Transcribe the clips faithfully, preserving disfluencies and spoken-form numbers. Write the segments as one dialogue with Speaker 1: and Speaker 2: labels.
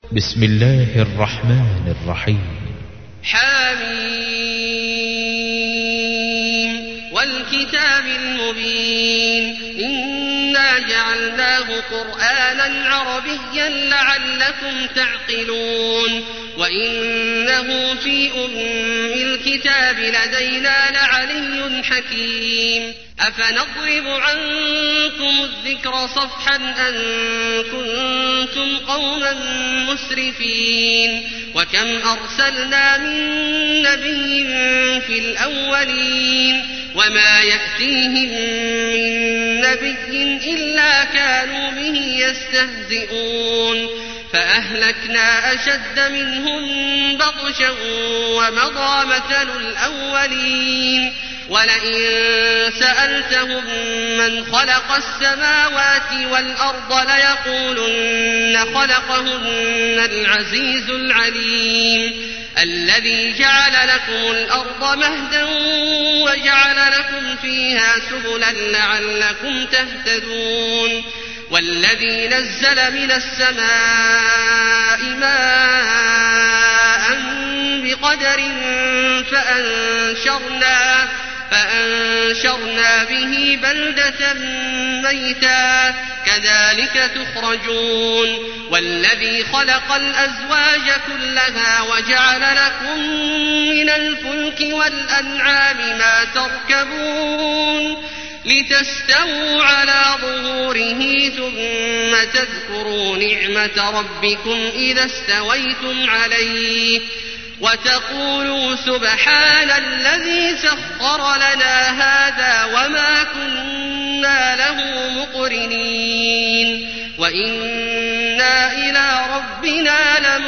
Speaker 1: بسم الله الرحمن الرحيم.
Speaker 2: حميم والكتاب المبين إنا جعلناه قرآنا عربيا لعلكم تعقلون وإنه في أم الكتاب لدينا لعلي حكيم. أفنضرب عنكم الذكر صفحا أن كنتم قوما مسرفين وكم أرسلنا من نبي في الأولين وما يأتيهم من نبي إلا كانوا به يستهزئون فأهلكنا أشد منهم بطشا ومضى مثل الأولين ولئن سألتهم من خلق السماوات والأرض ليقولن خلقهن العزيز العليم الذي جعل لكم الأرض مهدا وجعل لكم فيها سبلا لعلكم تهتدون والذي نزل من السماء ماء بقدر فأنشرنا, فأنشرنا به بلدة ميتا كذلك تخرجون والذي خلق الأزواج كلها وجعل لكم من الفلك والأنعام ما تركبون لتستووا على ظهوره ثم تذكروا نعمة ربكم إذا استويتم عليه وتقولوا سبحان الذي سخر لنا هذا وما كنا له مقرنين وإنا إلى ربنا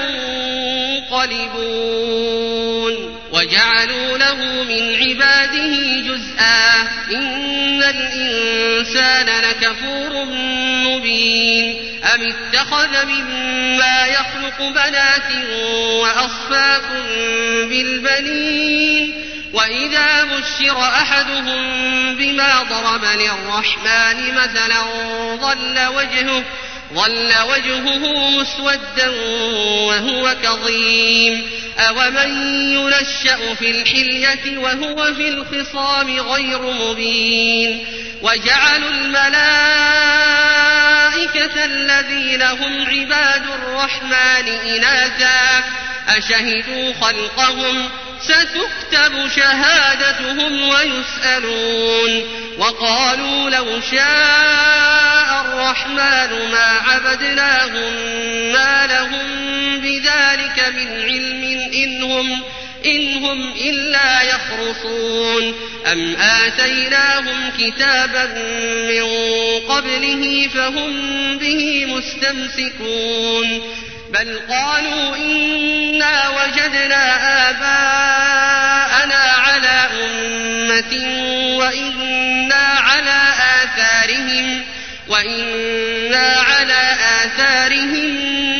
Speaker 2: لمنقلبون وجعلوا له من عباده جزءا إن الإنسان لكفور مبين أم اتخذ مما يخلق بنات وأصفاكم بالبنين وإذا بشر أحدهم بما ضرب للرحمن مثلا ظل وجهه ظل وجهه مسودا وهو كظيم أومن ينشأ في الحلية وهو في الخصام غير مبين وجعلوا الملائكة الذين هم عباد الرحمن إناثا أشهدوا خلقهم ستكتب شهادتهم ويسألون وقالوا لو شاء الرحمن ما عبدناهم ما لهم بذلك من علم إنهم, إنهم إلا يخرصون أم آتيناهم كتابا من قبله فهم به مستمسكون بل قالوا إنا وجدنا آباءنا على أمة وإنا على آثارهم وإنا على آثارهم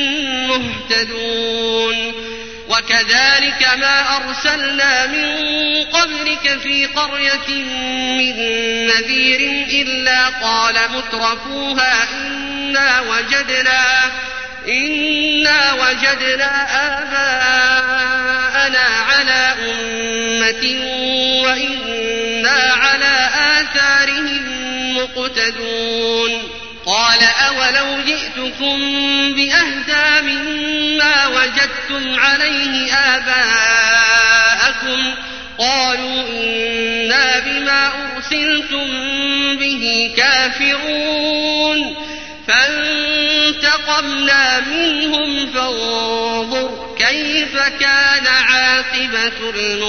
Speaker 2: مهتدون وكذلك ما أرسلنا من قبلك في قرية من نذير إلا قال مترفوها إنا وجدنا إنا وجدنا آباءنا على أمة وإنا على آثارهم مقتدون قال أولو جئتكم بأهدى مما وجدتم عليه آباءكم قالوا إنا بما أرسلتم به كافرون فانتقمنا منهم فانظر كيف كان عاقبة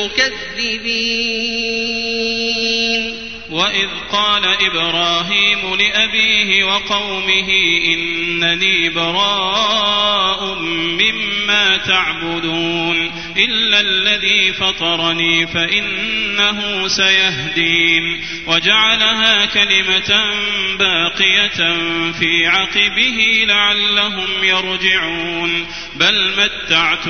Speaker 2: المكذبين
Speaker 3: وإذ قال إبراهيم لأبيه وقومه إنني براء مما تعبدون إلا الذي فطرني فإنه سيهدين وجعلها كلمة باقية في عقبه لعلهم يرجعون بل متعت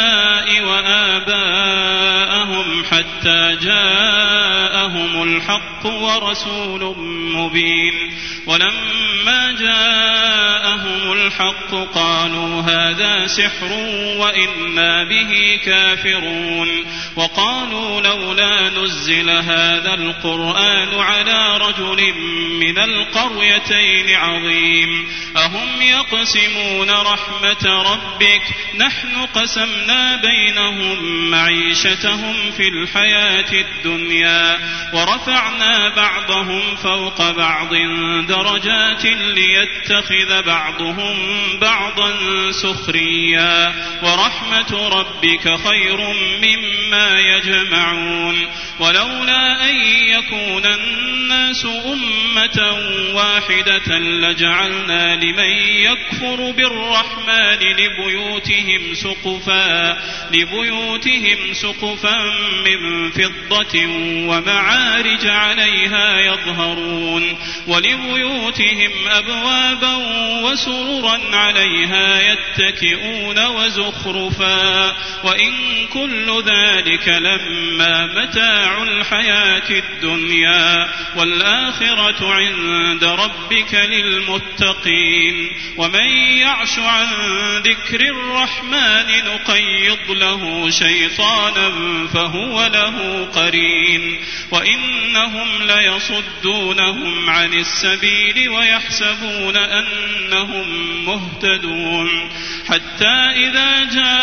Speaker 3: هؤلاء وآباءهم حتى جاءهم الحق الحق ورسول مبين. ولما جاءهم الحق قالوا هذا سحر وإنا به كافرون. وقالوا لولا نزل هذا القرآن على رجل من القريتين عظيم أهم يقسمون رحمة ربك نحن قسمنا بينهم معيشتهم في الحياة الدنيا ورفعنا بعضهم فوق بعض درجات ليتخذ بعضهم بعضا سخريا ورحمة ربك خير مما يجمعون. ولولا أن يكون الناس أمة واحدة لجعلنا لمن يكفر بالرحمن لبيوتهم سقفا لبيوتهم سقفا من فضة ومعارج عليها يظهرون ولبيوتهم أبوابا وسررا عليها يتكئون وزخرفا وإن كل ذلك لما متاع الحياة الدنيا والآخرة عند ربك للمتقين. ومن يعش عن ذكر الرحمن نقيض له شيطانا فهو له قرين. وإنهم ليصدونهم عن السبيل ويحسبون أنهم مهتدون حتى إذا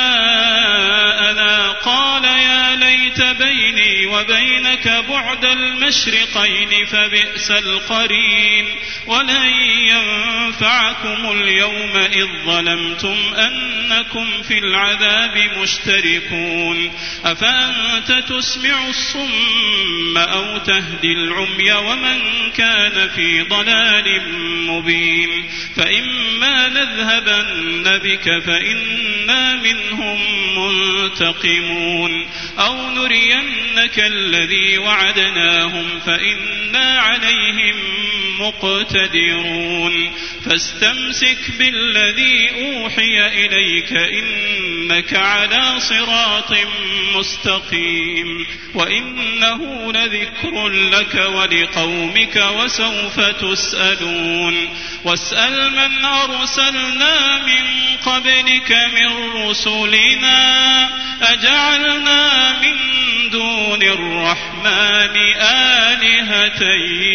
Speaker 3: جاءنا قال يا ليت بيني وبينك بعد المشرقين فبئس القرين. ولن ينفعكم اليوم إذ ظلمتم أنكم في العذاب مشتركون. أفأنت تسمع الصم أو تهدي العمي ومن كان في ضلال مبين. فإما نذهبن بك فإنا منهم منتقمون أو نرينك الذي وعدناهم فإنا عليهم مقتدرون. فاستمسك بالذي أوحي إليك إنك على صراط مستقيم. وإنه لذكر لك ولقومك وسوف تسألون. واسأل من أرسلنا من قبلك من رسلنا أجعلنا من دون الرحمن آلهة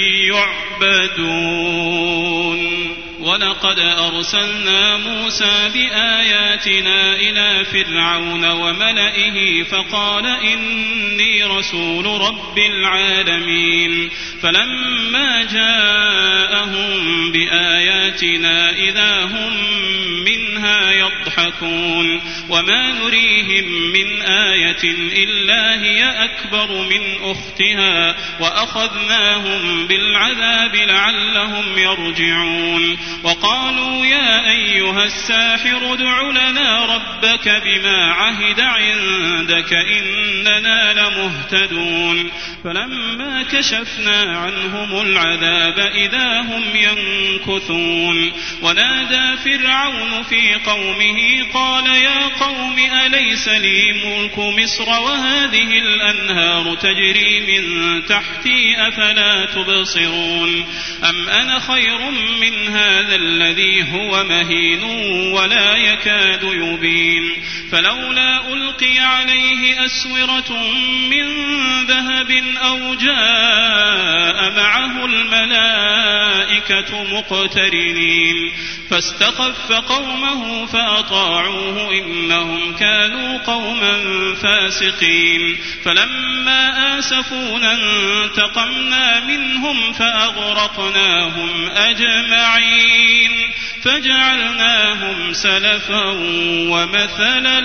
Speaker 3: يعبدون. ولقد أرسلنا موسى بآياتنا إلى فرعون وملئه فقال إني رسول رب العالمين. فلما جاءهم بآياتنا إذا هم منها يضحكون. وما نريهم من آية إلا هي أكبر من أختها وأخذناهم بالعذاب لعلهم يرجعون. وقالوا يا أيها الساحر ادع لنا ربك بما عهد عندك إننا لمهتدون. فلما كشفنا عنهم العذاب إذا هم ينكثون. ونادى فرعون في قومه قال يا قوم أليس لي ملك مصر وهذه الأنهار تجري من تحتي أفلا تبصرون. أم أنا خير من هذا الذي هو مهين ولا يكاد يبين. فلولا ألقي عليه أسورة من ذهب أو جاء معه الملائكة مقترنين. فاستخف قومه فأطاعوه إنهم كانوا قوما فاسقين. فلما آسفونا انتقمنا منهم فأغرقناهم أجمعين فجعلناهم سلفا ومثلا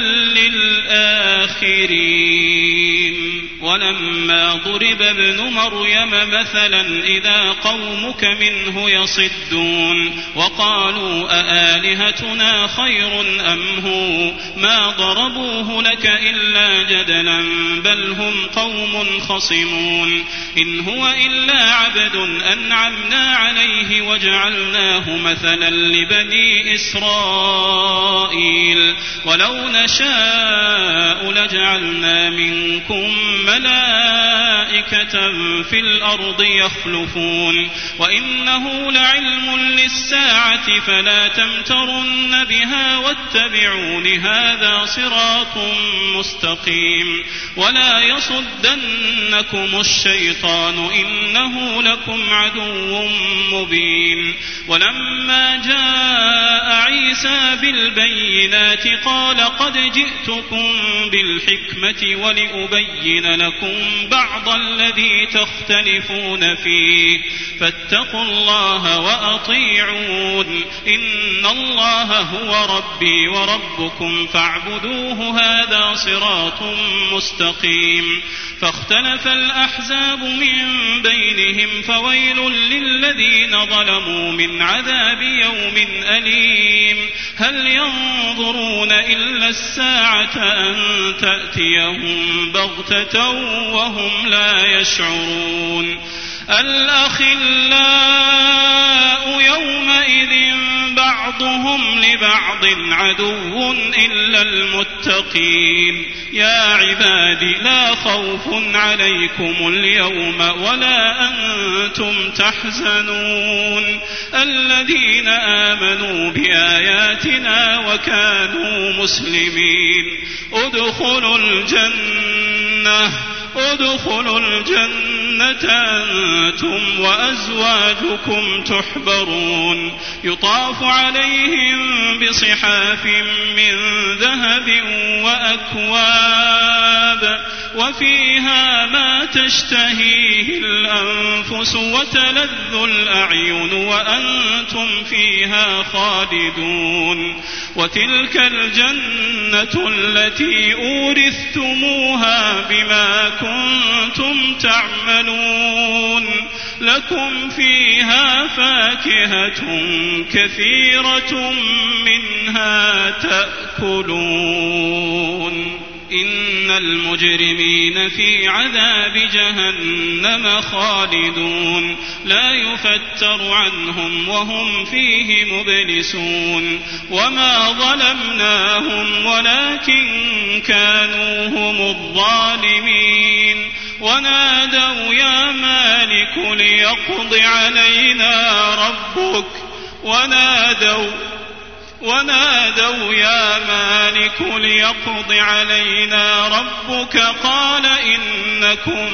Speaker 3: للآخرين. ولما ضرب ابن مريم مثلا إذا قومك منه يصدون. وقالوا أآلهتنا خير أم هو ما ضربوه لك إلا جدلا بل هم قوم خصمون. إن هو إلا عبد أنعمنا عليه وجعلناه مثلا لبني إسرائيل. ولو نشاء لجعلنا منكم ملائكة في الأرض يخلفون وإنه لعلم للساعة فلا تمترن بها واتبعون هذا صراط مستقيم ولا يصدنكم الشيطان إنه لكم عدو مبين. ولما جاء عيسى بالبينات قال قد جئتكم بالحكمة ولأبين لكم بعض الذي تختلفون فيه فاتقوا الله وأطيعون إن الله هو ربي وربكم فاعبدوه هذا صراط مستقيم. فاختلف الأحزاب من بينهم فويل للذين ظلموا من عذاب يوم أليم. هل ينظرون إلا الساعة أن تأتيهم بغتة وهم لا يشعرون. الأخلاء يومئذ بعضهم لبعض عدو إلا المتقين. يا عباد لا خوف عليكم اليوم ولا أنتم تحزنون الذين آمنوا بآياتنا وكانوا مسلمين ادخلوا الجنة ادخلوا الجنة أنتم وأزواجكم تحبرون يطاف عليهم بصحاف من ذهب وأكواب وفيها ما تشتهيه الأنفس وتلذ الأعين وأنتم فيها خالدون. وتلك الجنة التي أورثتموها بما كنتم تعملون لكم فيها فاكهة كثيرة منها تأكلون. إن المجرمين في عذاب جهنم خالدون لا يفتر عنهم وهم فيه مبلسون. وما ظلمناهم ولكن كانوا هم الظالمين. ونادوا يا مالك ليقض علينا ربك ونادوا ونادوا يا مالك ليقض علينا ربك قال إنكم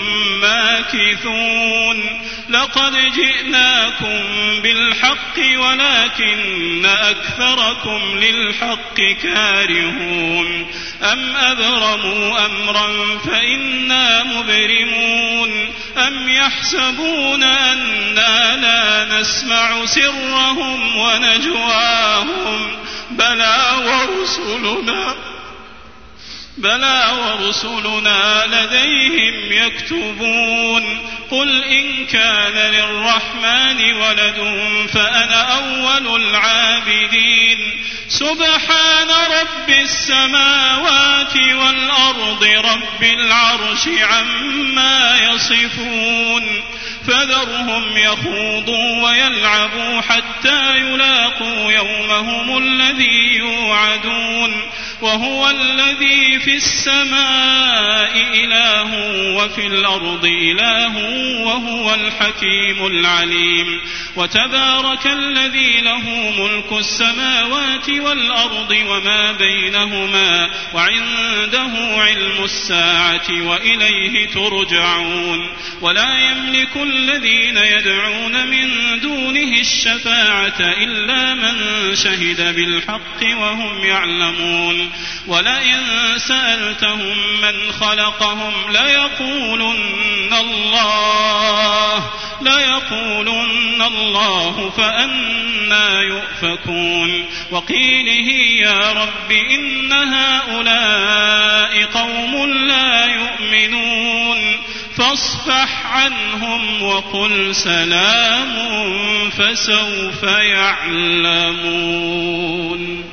Speaker 3: ماكثون. لقد جئناكم بالحق ولكن أكثركم للحق كارهون. أم أبرموا أمرا فإنا مبرمون. أم يحسبون أنا لا نسمع سرهم ونجواهم بلى ورسلنا بلى ورسلنا لديهم يكتبون. قل إن كان للرحمن ولد فأنا أول العابدين. سبحان رب السماوات والأرض رب العرش عما يصفون. فذرهم يخوضوا ويلعبوا حتى يلاقوا يومهم الذي يوعدون. وهو الذي في السماء إله وفي الأرض إله وهو الحكيم العليم. وتبارك الذي له ملك السماوات والأرض وما بينهما وعنده علم الساعة وإليه ترجعون. ولا يملك الذين يدعون من دونه الشفاعة إلا من شهد بالحق وهم يعلمون. ولئن سألتهم من خلقهم ليقولن الله ليقولن الله فأنى يؤفكون. وقيله يا رب إن هؤلاء قوم لا يؤمنون فاصفح عنهم وقل سلام فسوف يعلمون.